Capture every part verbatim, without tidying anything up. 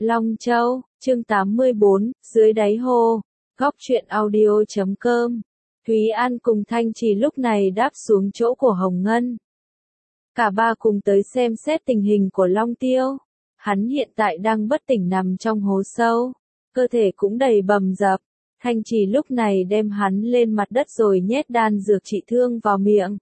Long Châu, chương tám mươi bốn, dưới đáy hồ, góc truyện audio chấm com. Thúy An cùng Thanh Trì lúc này đáp xuống chỗ của Hồng Ngân. Cả ba cùng tới xem xét tình hình của Long Tiêu. Hắn hiện tại đang bất tỉnh nằm trong hố sâu, cơ thể cũng đầy bầm dập. Thanh Trì lúc này đem hắn lên mặt đất rồi nhét đan dược trị thương vào miệng.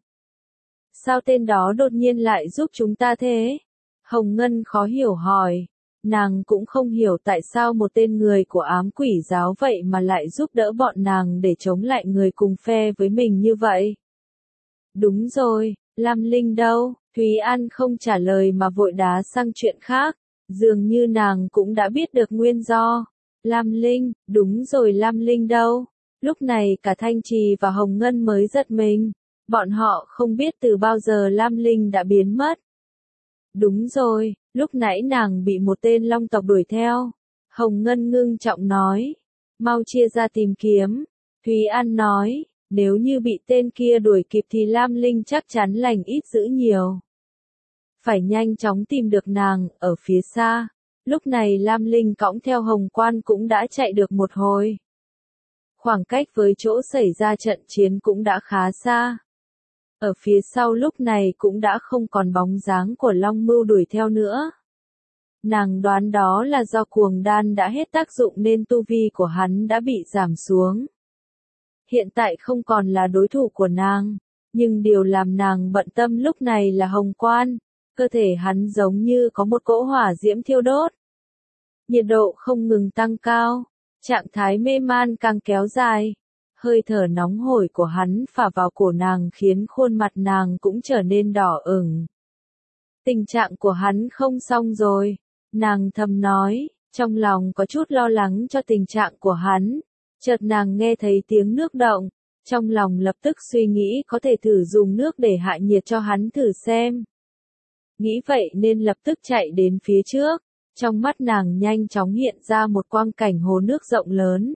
Sao tên đó đột nhiên lại giúp chúng ta thế? Hồng Ngân khó hiểu hỏi. Nàng cũng không hiểu tại sao một tên người của ám quỷ giáo vậy mà lại giúp đỡ bọn nàng để chống lại người cùng phe với mình như vậy. Đúng rồi, Lam Linh đâu? Thúy An không trả lời mà vội đá sang chuyện khác. Dường như nàng cũng đã biết được nguyên do. Lam Linh, đúng rồi, Lam Linh đâu? Lúc này cả Thanh Trì và Hồng Ngân mới giật mình. Bọn họ không biết từ bao giờ Lam Linh đã biến mất. Đúng rồi, lúc nãy nàng bị một tên long tộc đuổi theo. Hồng Ngân ngưng trọng nói. Mau chia ra tìm kiếm. Thúy An nói, nếu như bị tên kia đuổi kịp thì Lam Linh chắc chắn lành ít dữ nhiều. Phải nhanh chóng tìm được nàng, ở phía xa. Lúc này Lam Linh cõng theo Hồng Quan cũng đã chạy được một hồi. Khoảng cách với chỗ xảy ra trận chiến cũng đã khá xa. Ở phía sau lúc này cũng đã không còn bóng dáng của Long Mưu đuổi theo nữa. Nàng đoán đó là do cuồng đan đã hết tác dụng nên tu vi của hắn đã bị giảm xuống. Hiện tại không còn là đối thủ của nàng, nhưng điều làm nàng bận tâm lúc này là Hồng Quan, cơ thể hắn giống như có một cỗ hỏa diễm thiêu đốt. Nhiệt độ không ngừng tăng cao, trạng thái mê man càng kéo dài. Hơi thở nóng hổi của hắn phả vào cổ nàng khiến khuôn mặt nàng cũng trở nên đỏ ửng. Tình trạng của hắn không xong rồi, nàng thầm nói, trong lòng có chút lo lắng cho tình trạng của hắn. Chợt nàng nghe thấy tiếng nước động, trong lòng lập tức suy nghĩ có thể thử dùng nước để hạ nhiệt cho hắn thử xem. Nghĩ vậy nên lập tức chạy đến phía trước, trong mắt nàng nhanh chóng hiện ra một quang cảnh hồ nước rộng lớn.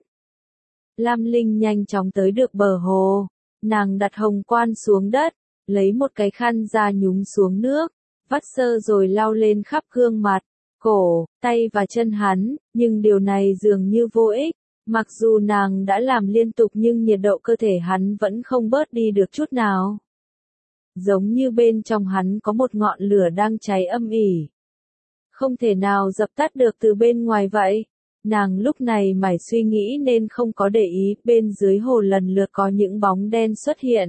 Lam Linh nhanh chóng tới được bờ hồ, nàng đặt Hồng Quan xuống đất, lấy một cái khăn ra nhúng xuống nước, vắt sơ rồi lau lên khắp gương mặt, cổ, tay và chân hắn, nhưng điều này dường như vô ích, mặc dù nàng đã làm liên tục nhưng nhiệt độ cơ thể hắn vẫn không bớt đi được chút nào. Giống như bên trong hắn có một ngọn lửa đang cháy âm ỉ. Không thể nào dập tắt được từ bên ngoài vậy. Nàng lúc này mải suy nghĩ nên không có để ý, bên dưới hồ lần lượt có những bóng đen xuất hiện.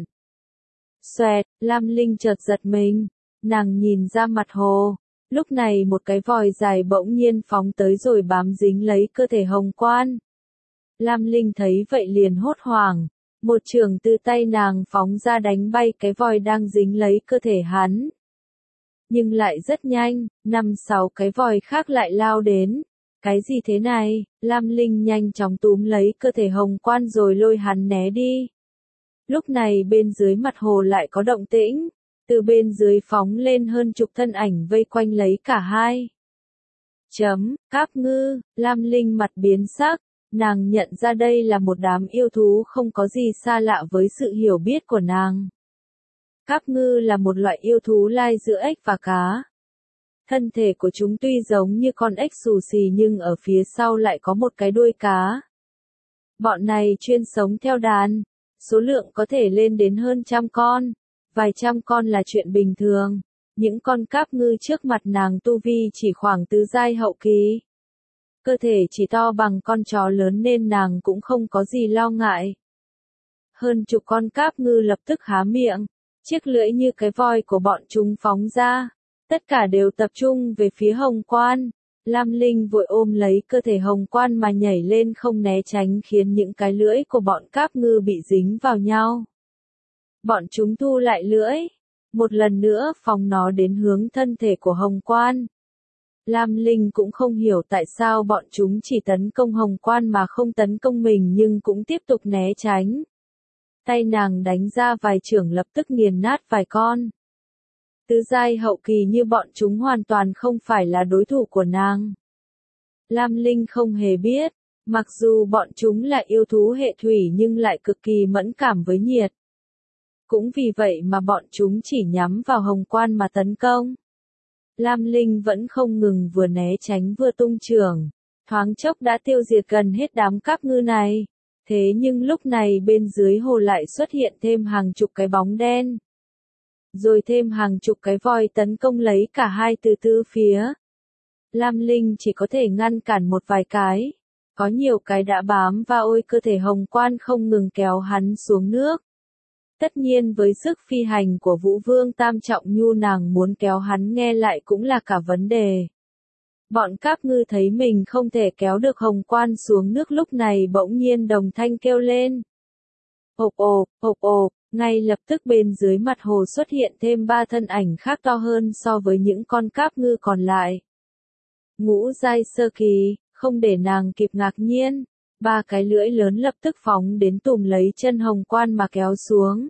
Xoẹt, Lam Linh chợt giật mình, nàng nhìn ra mặt hồ, lúc này một cái vòi dài bỗng nhiên phóng tới rồi bám dính lấy cơ thể Hồng Quan. Lam Linh thấy vậy liền hốt hoảng, một chưởng từ tay nàng phóng ra đánh bay cái vòi đang dính lấy cơ thể hắn. Nhưng lại rất nhanh, năm sáu cái vòi khác lại lao đến. Cái gì thế này? Lam Linh nhanh chóng túm lấy cơ thể Hồng Quan rồi lôi hắn né đi. Lúc này bên dưới mặt hồ lại có động tĩnh, từ bên dưới phóng lên hơn chục thân ảnh vây quanh lấy cả hai. Chấm, Cáp Ngư, Lam Linh mặt biến sắc, nàng nhận ra đây là một đám yêu thú không có gì xa lạ với sự hiểu biết của nàng. Cáp Ngư là một loại yêu thú lai giữa ếch và cá. Thân thể của chúng tuy giống như con ếch xù xì nhưng ở phía sau lại có một cái đuôi cá. Bọn này chuyên sống theo đàn, số lượng có thể lên đến hơn trăm con, vài trăm con là chuyện bình thường. Những con cáp ngư trước mặt nàng tu vi chỉ khoảng tứ giai hậu kỳ. Cơ thể chỉ to bằng con chó lớn nên nàng cũng không có gì lo ngại. Hơn chục con cáp ngư lập tức há miệng, chiếc lưỡi như cái voi của bọn chúng phóng ra. Tất cả đều tập trung về phía Hồng Quan. Lam Linh vội ôm lấy cơ thể Hồng Quan mà nhảy lên không né tránh khiến những cái lưỡi của bọn cáp ngư bị dính vào nhau. Bọn chúng thu lại lưỡi. Một lần nữa phóng nó đến hướng thân thể của Hồng Quan. Lam Linh cũng không hiểu tại sao bọn chúng chỉ tấn công Hồng Quan mà không tấn công mình nhưng cũng tiếp tục né tránh. Tay nàng đánh ra vài chưởng lập tức nghiền nát vài con. Tứ giai hậu kỳ như bọn chúng hoàn toàn không phải là đối thủ của nàng. Lam Linh không hề biết, mặc dù bọn chúng là yêu thú hệ thủy nhưng lại cực kỳ mẫn cảm với nhiệt. Cũng vì vậy mà bọn chúng chỉ nhắm vào Hồng Quan mà tấn công. Lam Linh vẫn không ngừng vừa né tránh vừa tung chưởng, thoáng chốc đã tiêu diệt gần hết đám cáp ngư này. Thế nhưng lúc này bên dưới hồ lại xuất hiện thêm hàng chục cái bóng đen. Rồi thêm hàng chục cái voi tấn công lấy cả hai từ tư phía. Lam Linh chỉ có thể ngăn cản một vài cái. Có nhiều cái đã bám vào ôi cơ thể Hồng Quan không ngừng kéo hắn xuống nước. Tất nhiên với sức phi hành của Vũ Vương Tam Trọng Nhu nàng muốn kéo hắn nghe lại cũng là cả vấn đề. Bọn cáp ngư thấy mình không thể kéo được Hồng Quan xuống nước lúc này bỗng nhiên đồng thanh kêu lên. Ộp ộp, ộp ộp, ngay lập tức bên dưới mặt hồ xuất hiện thêm ba thân ảnh khác to hơn so với những con cáp ngư còn lại. Ngũ giai sơ kỳ, không để nàng kịp ngạc nhiên, ba cái lưỡi lớn lập tức phóng đến tùm lấy chân Hồng Quan mà kéo xuống.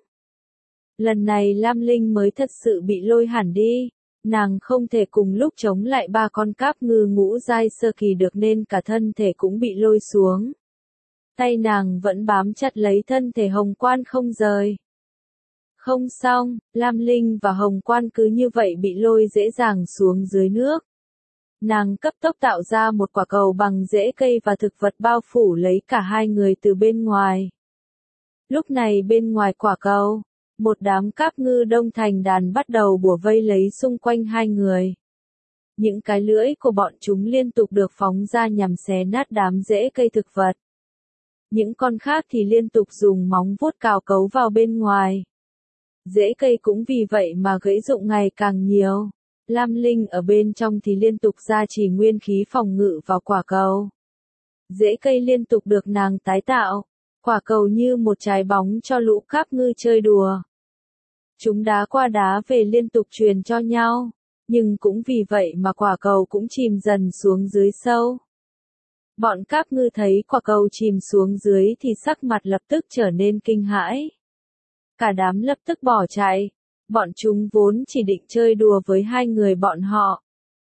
Lần này Lam Linh mới thật sự bị lôi hẳn đi. Nàng không thể cùng lúc chống lại ba con cáp ngư ngũ giai sơ kỳ được nên cả thân thể cũng bị lôi xuống. Tay nàng vẫn bám chặt lấy thân thể Hồng Quan không rời. Không xong, Lam Linh và Hồng Quan cứ như vậy bị lôi dễ dàng xuống dưới nước. Nàng cấp tốc tạo ra một quả cầu bằng rễ cây và thực vật bao phủ lấy cả hai người từ bên ngoài. Lúc này bên ngoài quả cầu, một đám cáp ngư đông thành đàn bắt đầu bủa vây lấy xung quanh hai người. Những cái lưỡi của bọn chúng liên tục được phóng ra nhằm xé nát đám rễ cây thực vật. Những con khác thì liên tục dùng móng vuốt cào cấu vào bên ngoài. Rễ cây cũng vì vậy mà gãy rụng ngày càng nhiều. Lam Linh ở bên trong thì liên tục gia trì nguyên khí phòng ngự vào quả cầu. Rễ cây liên tục được nàng tái tạo. Quả cầu như một trái bóng cho lũ cáp ngư chơi đùa. Chúng đá qua đá về liên tục truyền cho nhau, nhưng cũng vì vậy mà quả cầu cũng chìm dần xuống dưới sâu. Bọn cáp ngư thấy quả cầu chìm xuống dưới thì sắc mặt lập tức trở nên kinh hãi. Cả đám lập tức bỏ chạy, bọn chúng vốn chỉ định chơi đùa với hai người bọn họ.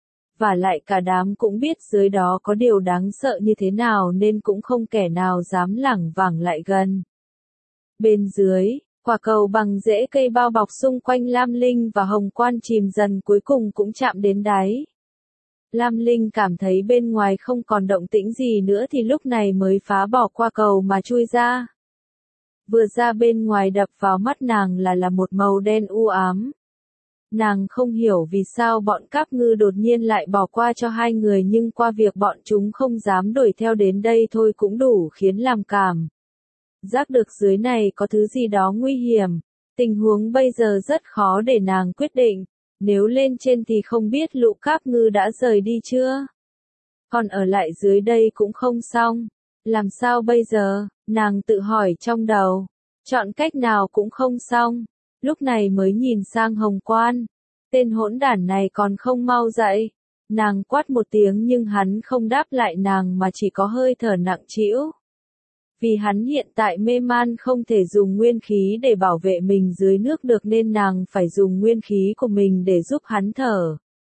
Và lại cả đám cũng biết dưới đó có điều đáng sợ như thế nào nên cũng không kẻ nào dám lảng vảng lại gần. Bên dưới, quả cầu bằng rễ cây bao bọc xung quanh Lam Linh và Hồng Quan chìm dần cuối cùng cũng chạm đến đáy. Lam Linh cảm thấy bên ngoài không còn động tĩnh gì nữa thì lúc này mới phá bỏ qua cầu mà chui ra. Vừa ra bên ngoài đập vào mắt nàng là là một màu đen u ám. Nàng không hiểu vì sao bọn cáp ngư đột nhiên lại bỏ qua cho hai người nhưng qua việc bọn chúng không dám đuổi theo đến đây thôi cũng đủ khiến làm cảm. Giác được dưới này có thứ gì đó nguy hiểm, tình huống bây giờ rất khó để nàng quyết định, nếu lên trên thì không biết lũ cáp ngư đã rời đi chưa. Còn ở lại dưới đây cũng không xong, làm sao bây giờ, nàng tự hỏi trong đầu, chọn cách nào cũng không xong. Lúc này mới nhìn sang Hồng Quan, tên hỗn đản này còn không mau dậy. Nàng quát một tiếng nhưng hắn không đáp lại nàng mà chỉ có hơi thở nặng trĩu. Vì hắn hiện tại mê man không thể dùng nguyên khí để bảo vệ mình dưới nước được nên nàng phải dùng nguyên khí của mình để giúp hắn thở.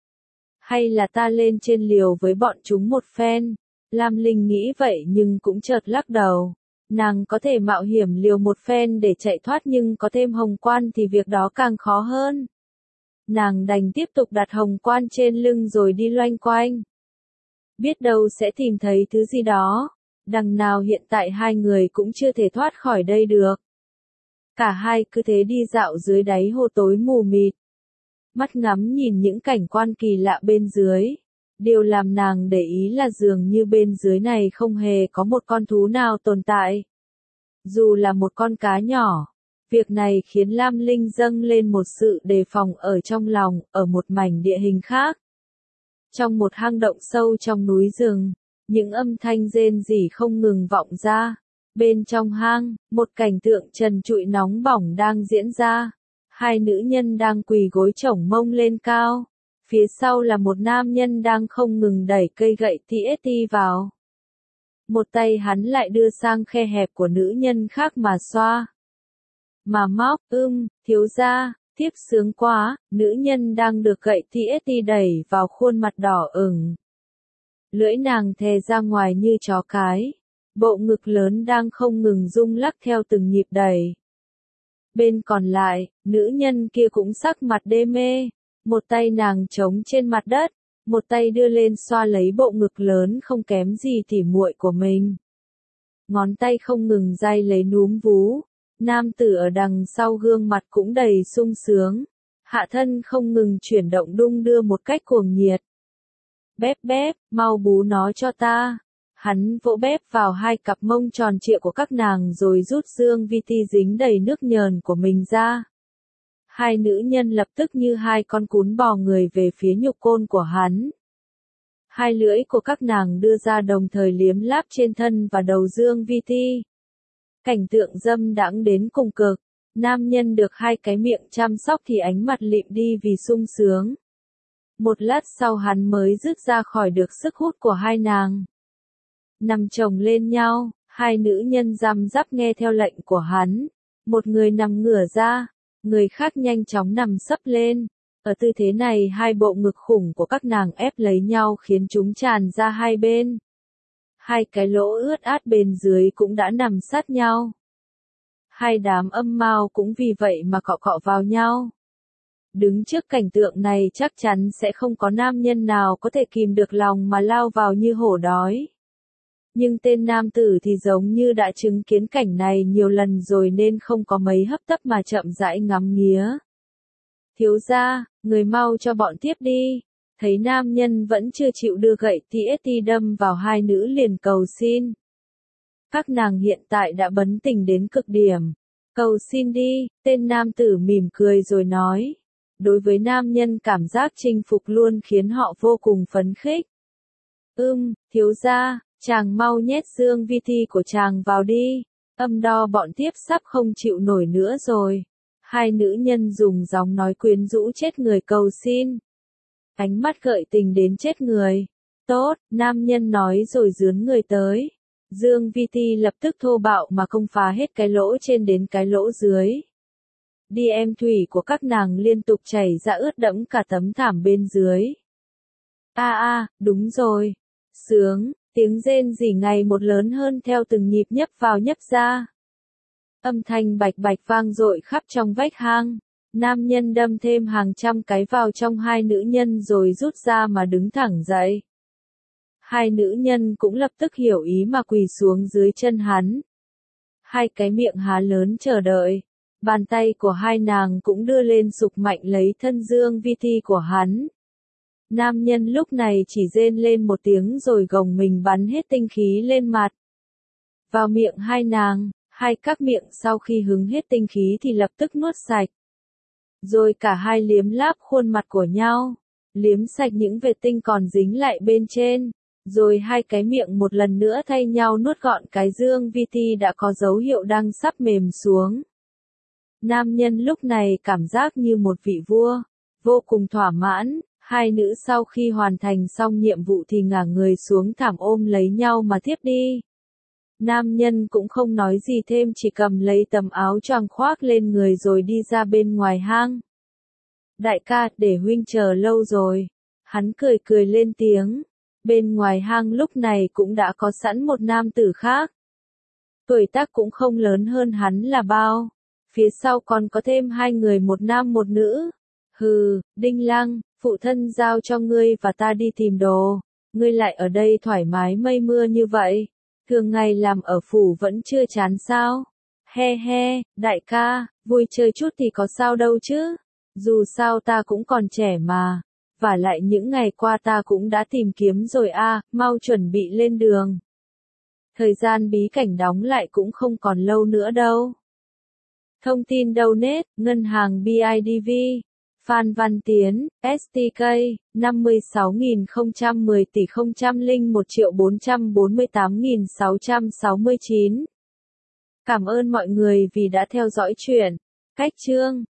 Hay là ta lên trên liều với bọn chúng một phen? Lam Linh nghĩ vậy nhưng cũng chợt lắc đầu. Nàng có thể mạo hiểm liều một phen để chạy thoát nhưng có thêm Hồng Quan thì việc đó càng khó hơn. Nàng đành tiếp tục đặt Hồng Quan trên lưng rồi đi loanh quanh. Biết đâu sẽ tìm thấy thứ gì đó. Đằng nào hiện tại hai người cũng chưa thể thoát khỏi đây được. Cả hai cứ thế đi dạo dưới đáy hồ tối mù mịt. Mắt ngắm nhìn những cảnh quan kỳ lạ bên dưới. Điều làm nàng để ý là dường như bên dưới này không hề có một con thú nào tồn tại. Dù là một con cá nhỏ. Việc này khiến Lam Linh dâng lên một sự đề phòng ở trong lòng, ở một mảnh địa hình khác. Trong một hang động sâu trong núi rừng, những âm thanh rên rỉ không ngừng vọng ra. Bên trong hang, một cảnh tượng trần trụi nóng bỏng đang diễn ra. Hai nữ nhân đang quỳ gối chổng mông lên cao. Phía sau là một nam nhân đang không ngừng đẩy cây gậy tê ét tê vào. Một tay hắn lại đưa sang khe hẹp của nữ nhân khác mà xoa. Mà móc, ưm, thiếu gia, tiếp sướng quá, nữ nhân đang được gậy tê ét tê đẩy vào khuôn mặt đỏ ửng. Lưỡi nàng thè ra ngoài như chó cái. Bộ ngực lớn đang không ngừng rung lắc theo từng nhịp đẩy. Bên còn lại, nữ nhân kia cũng sắc mặt đê mê. Một tay nàng trống trên mặt đất, một tay đưa lên xoa lấy bộ ngực lớn không kém gì tỉ muội của mình. Ngón tay không ngừng day lấy núm vú, nam tử ở đằng sau gương mặt cũng đầy sung sướng, hạ thân không ngừng chuyển động đung đưa một cách cuồng nhiệt. Bép bép, mau bú nó cho ta. Hắn vỗ bép vào hai cặp mông tròn trịa của các nàng rồi rút dương vi ti dính đầy nước nhờn của mình ra. Hai nữ nhân lập tức như hai con cún bò người về phía nhục côn của hắn. Hai lưỡi của các nàng đưa ra đồng thời liếm láp trên thân và đầu dương vi ti. Cảnh tượng dâm đãng đến cùng cực, nam nhân được hai cái miệng chăm sóc thì ánh mặt lịm đi vì sung sướng. Một lát sau hắn mới dứt ra khỏi được sức hút của hai nàng. Nằm chồng lên nhau, hai nữ nhân răm rắp nghe theo lệnh của hắn. Một người nằm ngửa ra, người khác nhanh chóng nằm sấp lên. Ở tư thế này hai bộ ngực khủng của các nàng ép lấy nhau khiến chúng tràn ra hai bên. Hai cái lỗ ướt át bên dưới cũng đã nằm sát nhau. Hai đám âm mao cũng vì vậy mà cọ cọ vào nhau. Đứng trước cảnh tượng này chắc chắn sẽ không có nam nhân nào có thể kìm được lòng mà lao vào như hổ đói. Nhưng tên nam tử thì giống như đã chứng kiến cảnh này nhiều lần rồi nên không có mấy hấp tấp mà chậm rãi ngắm nghía. Thiếu gia, người mau cho bọn tiếp đi. Thấy nam nhân vẫn chưa chịu đưa gậy tê ét tê đâm vào hai nữ liền cầu xin. Các nàng hiện tại đã bấn tình đến cực điểm. Cầu xin đi, tên nam tử mỉm cười rồi nói. Đối với nam nhân cảm giác chinh phục luôn khiến họ vô cùng phấn khích. Ưm, thiếu gia, chàng mau nhét dương vi ti của chàng vào đi. Âm đo bọn tiếp sắp không chịu nổi nữa rồi. Hai nữ nhân dùng giọng nói quyến rũ chết người cầu xin. Ánh mắt gợi tình đến chết người. Tốt, nam nhân nói rồi dướn người tới. Dương vi ti lập tức thô bạo mà không phá hết cái lỗ trên đến cái lỗ dưới. Đi em thủy của các nàng liên tục chảy ra ướt đẫm cả tấm thảm bên dưới. A a, đúng rồi. Sướng, tiếng rên rỉ ngày một lớn hơn theo từng nhịp nhấp vào nhấp ra. Âm thanh bạch bạch vang dội khắp trong vách hang. Nam nhân đâm thêm hàng trăm cái vào trong hai nữ nhân rồi rút ra mà đứng thẳng dậy. Hai nữ nhân cũng lập tức hiểu ý mà quỳ xuống dưới chân hắn. Hai cái miệng há lớn chờ đợi. Bàn tay của hai nàng cũng đưa lên sục mạnh lấy thân dương vi ti của hắn. Nam nhân lúc này chỉ rên lên một tiếng rồi gồng mình bắn hết tinh khí lên mặt. Vào miệng hai nàng, hai các miệng sau khi hứng hết tinh khí thì lập tức nuốt sạch. Rồi cả hai liếm láp khuôn mặt của nhau, liếm sạch những vệt tinh còn dính lại bên trên. Rồi hai cái miệng một lần nữa thay nhau nuốt gọn cái dương vi ti đã có dấu hiệu đang sắp mềm xuống. Nam nhân lúc này cảm giác như một vị vua, vô cùng thỏa mãn. Hai nữ sau khi hoàn thành xong nhiệm vụ thì ngả người xuống thảm ôm lấy nhau mà tiếp đi. Nam nhân cũng không nói gì thêm chỉ cầm lấy tấm áo choàng khoác lên người rồi đi ra bên ngoài hang. Đại ca, để huynh chờ lâu rồi. Hắn cười cười lên tiếng. Bên ngoài hang lúc này cũng đã có sẵn một nam tử khác. Tuổi tác cũng không lớn hơn hắn là bao. Phía sau còn có thêm hai người một nam một nữ. Hừ, Đinh Lăng, phụ thân giao cho ngươi và ta đi tìm đồ. Ngươi lại ở đây thoải mái mây mưa như vậy. Thường ngày làm ở phủ vẫn chưa chán sao? He he, đại ca, vui chơi chút thì có sao đâu chứ. Dù sao ta cũng còn trẻ mà. Và lại những ngày qua ta cũng đã tìm kiếm rồi a, à, mau chuẩn bị lên đường. Thời gian bí cảnh đóng lại cũng không còn lâu nữa đâu. Thông tin donate, ngân hàng bê i đê vê, Phan Văn Tiến, ét tê ca, năm mươi sáu nghìn không trăm mười tỷ không không một triệu bốn trăm bốn mươi tám nghìn sáu trăm sáu mươi chín. Cảm ơn mọi người vì đã theo dõi chuyện. Cách chương